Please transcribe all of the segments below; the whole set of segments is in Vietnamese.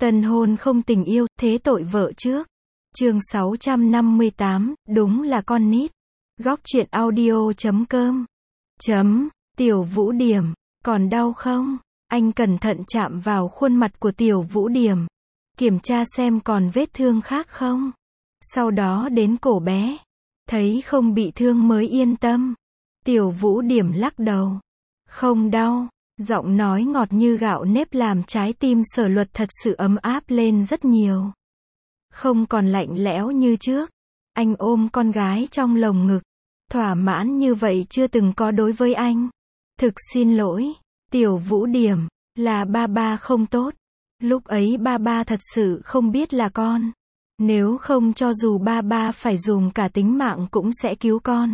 Tân hôn không tình yêu, thế tội vợ trước. Chương 658, đúng là con nít. Góc truyện audio.com. Tiểu Vũ Điểm, còn đau không? Anh cẩn thận chạm vào khuôn mặt của Tiểu Vũ Điểm, kiểm tra xem còn vết thương khác không. Sau đó đến cổ bé, thấy không bị thương mới yên tâm. Tiểu Vũ Điểm lắc đầu. Không đau. Giọng nói ngọt như gạo nếp làm trái tim Sở Luật thật sự ấm áp lên rất nhiều. Không còn lạnh lẽo như trước. Anh ôm con gái trong lồng ngực. Thỏa mãn như vậy chưa từng có đối với anh. Thực xin lỗi, Tiểu Vũ Điểm, là ba không tốt. Lúc ấy ba thật sự không biết là con. Nếu không cho dù ba phải dùng cả tính mạng cũng sẽ cứu con.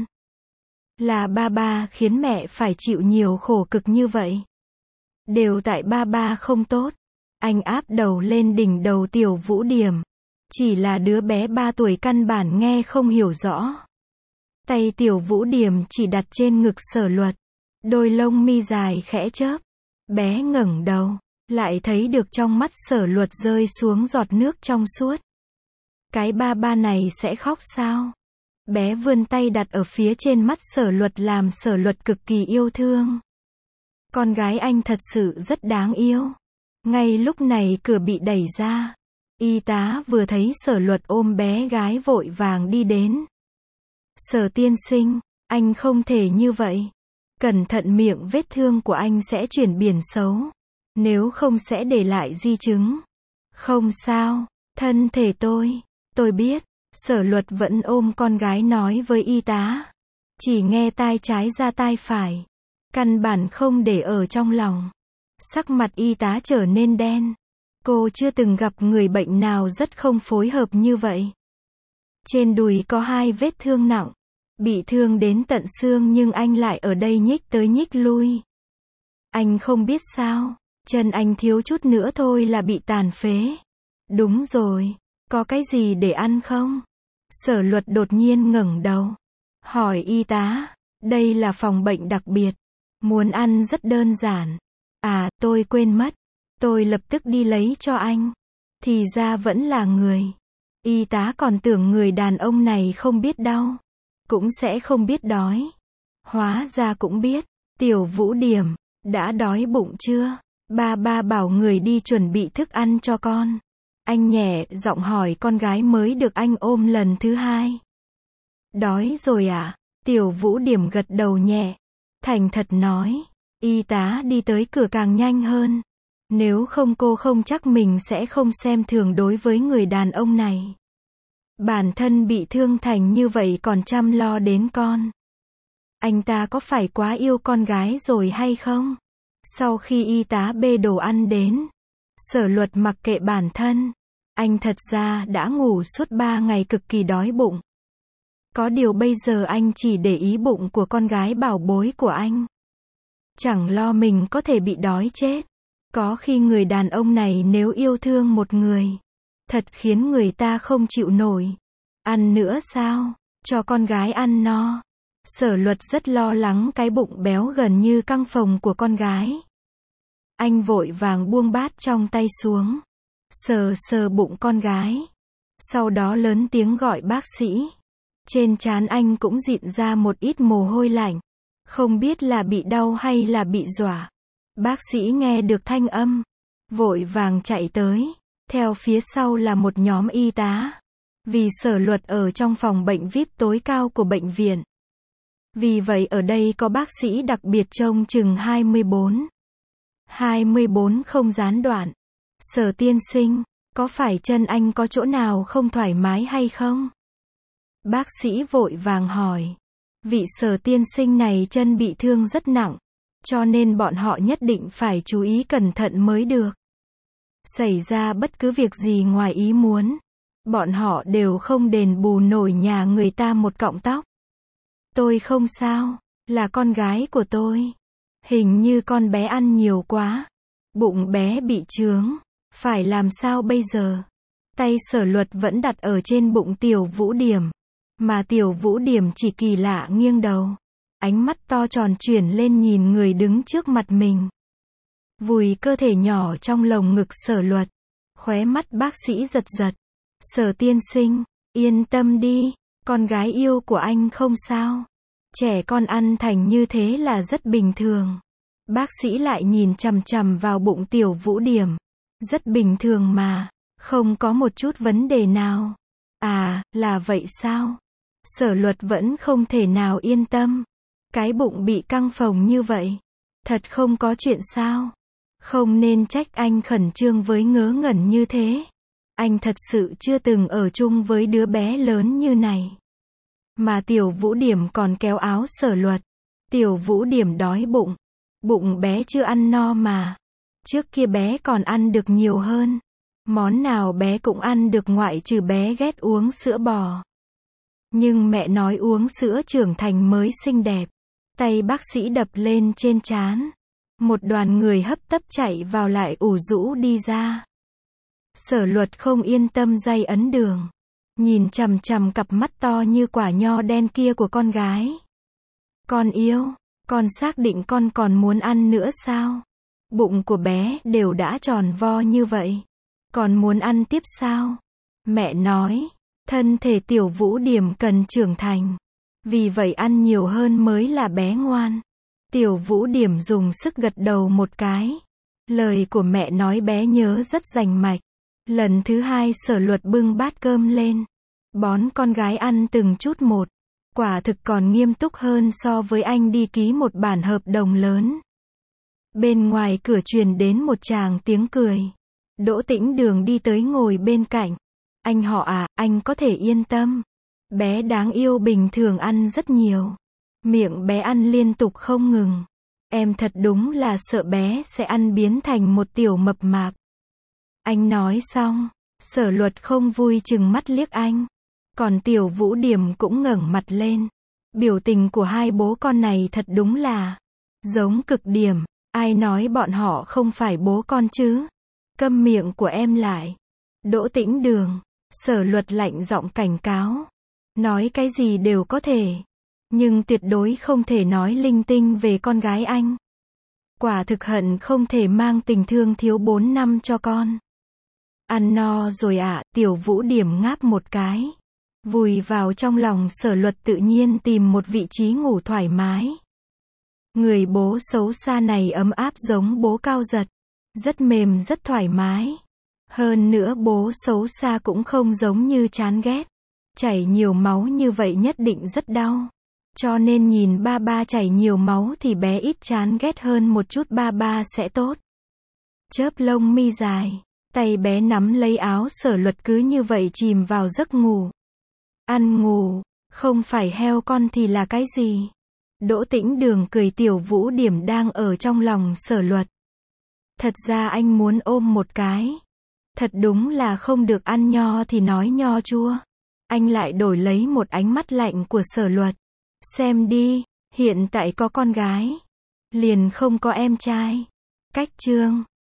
Là ba khiến mẹ phải chịu nhiều khổ cực như vậy. Đều tại ba không tốt. Anh áp đầu lên đỉnh đầu Tiểu Vũ Điểm. Chỉ là đứa bé 3 tuổi căn bản nghe không hiểu rõ. Tay Tiểu Vũ Điểm chỉ đặt trên ngực Sở Luật. Đôi lông mi dài khẽ chớp. Bé ngẩng đầu, lại thấy được trong mắt Sở Luật rơi xuống giọt nước trong suốt. Cái ba này sẽ khóc sao? Bé vươn tay đặt ở phía trên mắt Sở Luật làm Sở Luật cực kỳ yêu thương. Con gái anh thật sự rất đáng yêu. Ngay lúc này cửa bị đẩy ra. Y tá vừa thấy Sở Luật ôm bé gái vội vàng đi đến. Sở tiên sinh, anh không thể như vậy. Cẩn thận miệng vết thương của anh sẽ chuyển biển xấu. Nếu không sẽ để lại di chứng. Không sao, thân thể tôi biết. Sở Luật vẫn ôm con gái nói với y tá. Chỉ nghe tai trái ra tai phải. Căn bản không để ở trong lòng. Sắc mặt y tá trở nên đen. Cô chưa từng gặp người bệnh nào rất không phối hợp như vậy. Trên đùi có 2 vết thương nặng. Bị thương đến tận xương nhưng anh lại ở đây nhích tới nhích lui. Anh không biết sao, chân anh thiếu chút nữa thôi là bị tàn phế. Đúng rồi, có cái gì để ăn không? Sở Luật đột nhiên ngẩng đầu. Hỏi y tá, đây là phòng bệnh đặc biệt. Muốn ăn rất đơn giản. À, tôi quên mất. Tôi lập tức đi lấy cho anh. Thì ra vẫn là người. Y tá còn tưởng người đàn ông này không biết đau. Cũng sẽ không biết đói. Hóa ra cũng biết. Tiểu Vũ Điểm, đã đói bụng chưa? Ba bảo người đi chuẩn bị thức ăn cho con. Anh nhẹ giọng hỏi con gái mới được anh ôm lần thứ 2. Đói rồi à? Tiểu Vũ Điểm gật đầu nhẹ. Thành thật nói. Y tá đi tới cửa càng nhanh hơn. Nếu không cô không chắc mình sẽ không xem thường đối với người đàn ông này. Bản thân bị thương thành như vậy còn chăm lo đến con. Anh ta có phải quá yêu con gái rồi hay không? Sau khi y tá bê đồ ăn đến, Sở Luật mặc kệ bản thân. Anh thật ra đã ngủ suốt 3 ngày cực kỳ đói bụng. Có điều bây giờ anh chỉ để ý bụng của con gái bảo bối của anh. Chẳng lo mình có thể bị đói chết. Có khi người đàn ông này nếu yêu thương một người, thật khiến người ta không chịu nổi. Ăn nữa sao? Cho con gái ăn no. Sở Luật rất lo lắng cái bụng béo gần như căng phồng của con gái. Anh vội vàng buông bát trong tay xuống. Sờ bụng con gái. Sau đó lớn tiếng gọi bác sĩ. Trên trán anh cũng dịn ra một ít mồ hôi lạnh. Không biết là bị đau hay là bị dọa. Bác sĩ nghe được thanh âm. Vội vàng chạy tới. Theo phía sau là một nhóm y tá. Vì Sở Luật ở trong phòng bệnh VIP tối cao của bệnh viện. Vì vậy ở đây có bác sĩ đặc biệt trông chừng 24 không gián đoạn. Sở tiên sinh, có phải chân anh có chỗ nào không thoải mái hay không? Bác sĩ vội vàng hỏi. Vị Sở tiên sinh này chân bị thương rất nặng. Cho nên bọn họ nhất định phải chú ý cẩn thận mới được. Xảy ra bất cứ việc gì ngoài ý muốn. Bọn họ đều không đền bù nổi nhà người ta một cọng tóc. Tôi không sao, là con gái của tôi. Hình như con bé ăn nhiều quá. Bụng bé bị chướng. Phải làm sao bây giờ? Tay Sở Luật vẫn đặt ở trên bụng Tiểu Vũ Điểm. Mà Tiểu Vũ Điểm chỉ kỳ lạ nghiêng đầu. Ánh mắt to tròn chuyển lên nhìn người đứng trước mặt mình. Vùi cơ thể nhỏ trong lồng ngực Sở Luật. Khóe mắt bác sĩ giật giật. Sở tiên sinh, yên tâm đi, con gái yêu của anh không sao. Trẻ con ăn thành như thế là rất bình thường. Bác sĩ lại nhìn chằm chằm vào bụng Tiểu Vũ Điểm. Rất bình thường mà, không có một chút vấn đề nào. À, là vậy sao? Sở Luật vẫn không thể nào yên tâm. Cái bụng bị căng phồng như vậy. Thật không có chuyện sao? Không nên trách anh khẩn trương với ngớ ngẩn như thế. Anh thật sự chưa từng ở chung với đứa bé lớn như này. Mà Tiểu Vũ Điểm còn kéo áo Sở Luật. Tiểu Vũ Điểm đói bụng. Bụng bé chưa ăn no mà. Trước kia bé còn ăn được nhiều hơn. Món nào bé cũng ăn được ngoại trừ bé ghét uống sữa bò. Nhưng mẹ nói uống sữa trưởng thành mới xinh đẹp. Tay bác sĩ đập lên trên trán. Một đoàn người hấp tấp chạy vào lại ủ rũ đi ra. Sở Luật không yên tâm day ấn đường. Nhìn chằm chằm cặp mắt to như quả nho đen kia của con gái. Con yêu, con xác định con còn muốn ăn nữa sao? Bụng của bé đều đã tròn vo như vậy. Còn muốn ăn tiếp sao? Mẹ nói, thân thể Tiểu Vũ Điểm cần trưởng thành. Vì vậy ăn nhiều hơn mới là bé ngoan. Tiểu Vũ Điểm dùng sức gật đầu một cái. Lời của mẹ nói bé nhớ rất rành mạch. Lần thứ hai Sở Luật bưng bát cơm lên. Bón con gái ăn từng chút một. Quả thực còn nghiêm túc hơn so với anh đi ký một bản hợp đồng lớn. Bên ngoài cửa truyền đến một tràng tiếng cười. Đỗ Tĩnh Đường đi tới ngồi bên cạnh. Anh họ à, anh có thể yên tâm. Bé đáng yêu bình thường ăn rất nhiều. Miệng bé ăn liên tục không ngừng. Em thật đúng là sợ bé sẽ ăn biến thành một tiểu mập mạp. Anh nói xong, Sở Luật không vui chừng mắt liếc anh. Còn Tiểu Vũ Điểm cũng ngẩng mặt lên. Biểu tình của hai bố con này thật đúng là giống cực điểm. Ai nói bọn họ không phải bố con chứ? Câm miệng của em lại. Đỗ Tĩnh Đường. Sở Luật lạnh giọng cảnh cáo. Nói cái gì đều có thể. Nhưng tuyệt đối không thể nói linh tinh về con gái anh. Quả thực hận không thể mang tình thương thiếu 4 năm cho con. Ăn no rồi ạ, Tiểu Vũ Điểm ngáp một cái. Vùi vào trong lòng Sở Luật tự nhiên tìm một vị trí ngủ thoải mái. Người bố xấu xa này ấm áp giống bố Cao Giật. Rất mềm rất thoải mái. Hơn nữa bố xấu xa cũng không giống như chán ghét. Chảy nhiều máu như vậy nhất định rất đau. Cho nên nhìn ba ba chảy nhiều máu thì bé ít chán ghét hơn một chút, ba ba sẽ tốt. Chớp lông mi dài. Tay bé nắm lấy áo Sở Luật cứ như vậy chìm vào giấc ngủ. Ăn ngủ, không phải heo con thì là cái gì? Đỗ Tĩnh Đường cười. Tiểu Vũ Điểm đang ở trong lòng Sở Luật. Thật ra anh muốn ôm một cái. Thật đúng là không được ăn nho thì nói nho chua. Anh lại đổi lấy một ánh mắt lạnh của Sở Luật. Xem đi, hiện tại có con gái. Liền không có em trai. Cách chương